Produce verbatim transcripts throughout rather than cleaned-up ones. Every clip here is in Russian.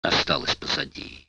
осталось позади.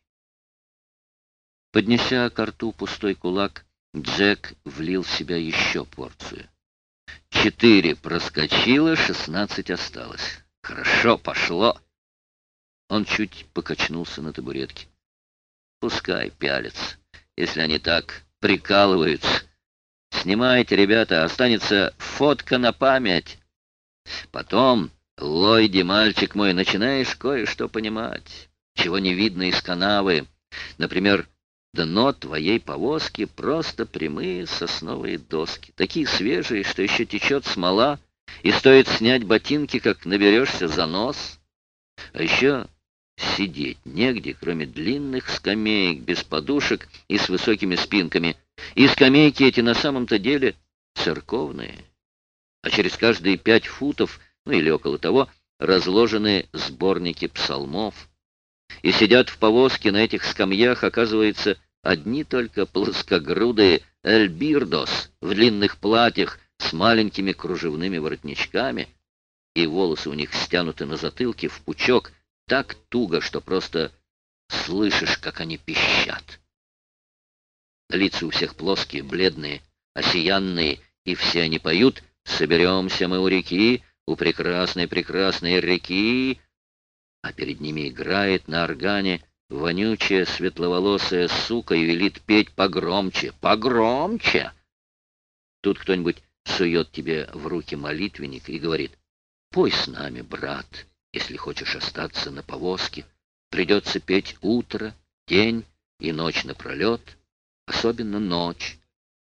Поднеся ко рту пустой кулак, Джек влил в себя еще порцию. Четыре проскочило, шестнадцать осталось. Хорошо пошло. Он чуть покачнулся на табуретке. Пускай пялятся, если они так прикалываются. Снимайте, ребята, останется фотка на память. Потом, Ллойди, мальчик мой, начинаешь кое-что понимать, чего не видно из канавы. Например, дно твоей повозки просто прямые сосновые доски, такие свежие, что еще течет смола, и стоит снять ботинки, как наберешься за нос. А еще сидеть негде, кроме длинных скамеек без подушек и с высокими спинками. И скамейки эти на самом-то деле церковные. А через каждые пять футов, ну или около того, разложены сборники псалмов. И сидят в повозке на этих скамьях, оказывается, одни только плоскогрудые эльбирдос в длинных платьях с маленькими кружевными воротничками, и волосы у них стянуты на затылке в пучок так туго, что просто слышишь, как они пищат. Лица у всех плоские, бледные, осиянные, и все они поют: «Соберемся мы у реки, у прекрасной-прекрасной реки». А перед ними играет на органе вонючая светловолосая сука и велит петь погромче, погромче. Тут кто-нибудь сует тебе в руки молитвенник и говорит: «Пой с нами, брат, если хочешь остаться на повозке. Придется петь утро, день и ночь напролет, особенно ночь».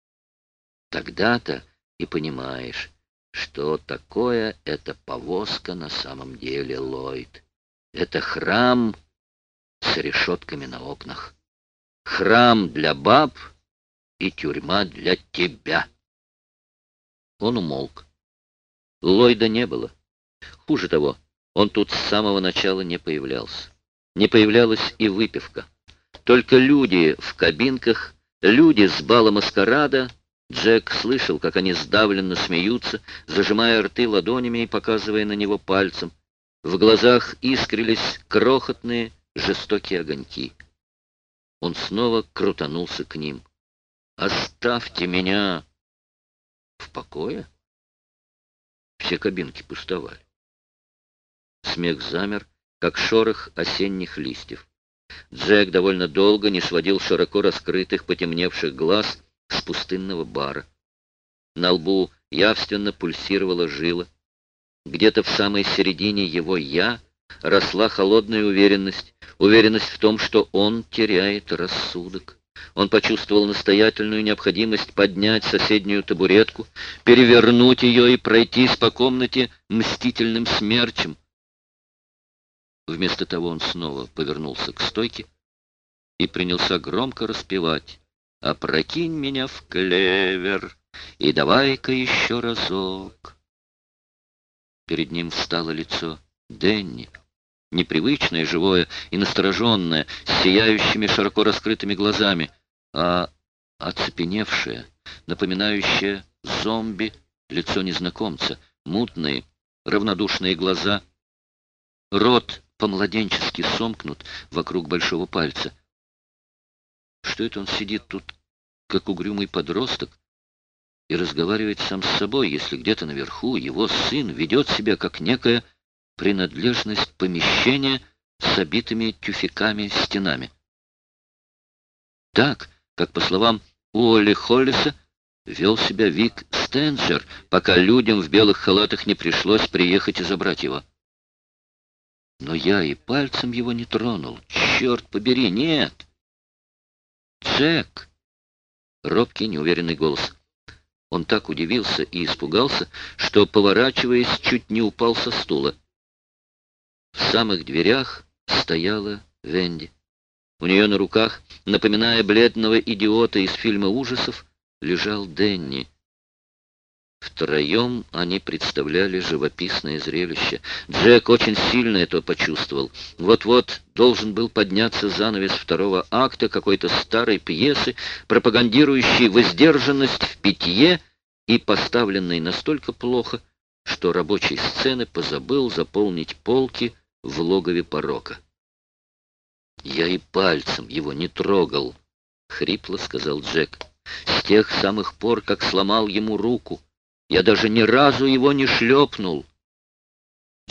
Тогда-то и понимаешь, что такое эта повозка на самом деле, Ллойд. Это храм с решетками на окнах. Храм для баб и тюрьма для тебя. Он умолк. Ллойда не было. Хуже того, он тут с самого начала не появлялся. Не появлялась и выпивка. Только люди в кабинках, люди с бала маскарада. Джек слышал, как они сдавленно смеются, зажимая рты ладонями и показывая на него пальцем. В глазах искрились крохотные жестокие огоньки. Он снова крутанулся к ним. «Оставьте меня!» В покое? Все кабинки пустовали. Смех замер, как шорох осенних листьев. Джек довольно долго не сводил широко раскрытых, потемневших глаз с пустынного бара. На лбу явственно пульсировала жила. Где-то в самой середине его «я» росла холодная уверенность, уверенность в том, что он теряет рассудок. Он почувствовал настоятельную необходимость поднять соседнюю табуретку, перевернуть ее и пройтись по комнате мстительным смерчем. Вместо того он снова повернулся к стойке и принялся громко распевать: «Опрокинь меня в клевер, и давай-ка еще разок». Перед ним встало лицо Денни, непривычное, живое и настороженное, с сияющими широко раскрытыми глазами, а оцепеневшее, напоминающее зомби лицо незнакомца, мутные, равнодушные глаза, рот по-младенчески сомкнут вокруг большого пальца. Что это он сидит тут, как угрюмый подросток, и разговаривает сам с собой, если где-то наверху его сын ведет себя как некая принадлежность помещения с обитыми тюфяками стенами? Так, как, по словам Уолли Холлиса, вел себя Вик Стенджер, пока людям в белых халатах не пришлось приехать и забрать его. Но я и пальцем его не тронул. Черт побери, нет! Джек! Робкий, неуверенный голос. Он так удивился и испугался, что, поворачиваясь, чуть не упал со стула. В самых дверях стояла Венди. У нее на руках, напоминая бледного идиота из фильма ужасов, лежал Денни. Втроем они представляли живописное зрелище. Джек очень сильно это почувствовал. Вот-вот должен был подняться занавес второго акта какой-то старой пьесы, пропагандирующей воздержанность в питье и поставленной настолько плохо, что рабочий сцены позабыл заполнить полки в логове порока. «Я и пальцем его не трогал», — хрипло сказал Джек. «С тех самых пор, как сломал ему руку, я даже ни разу его не шлепнул».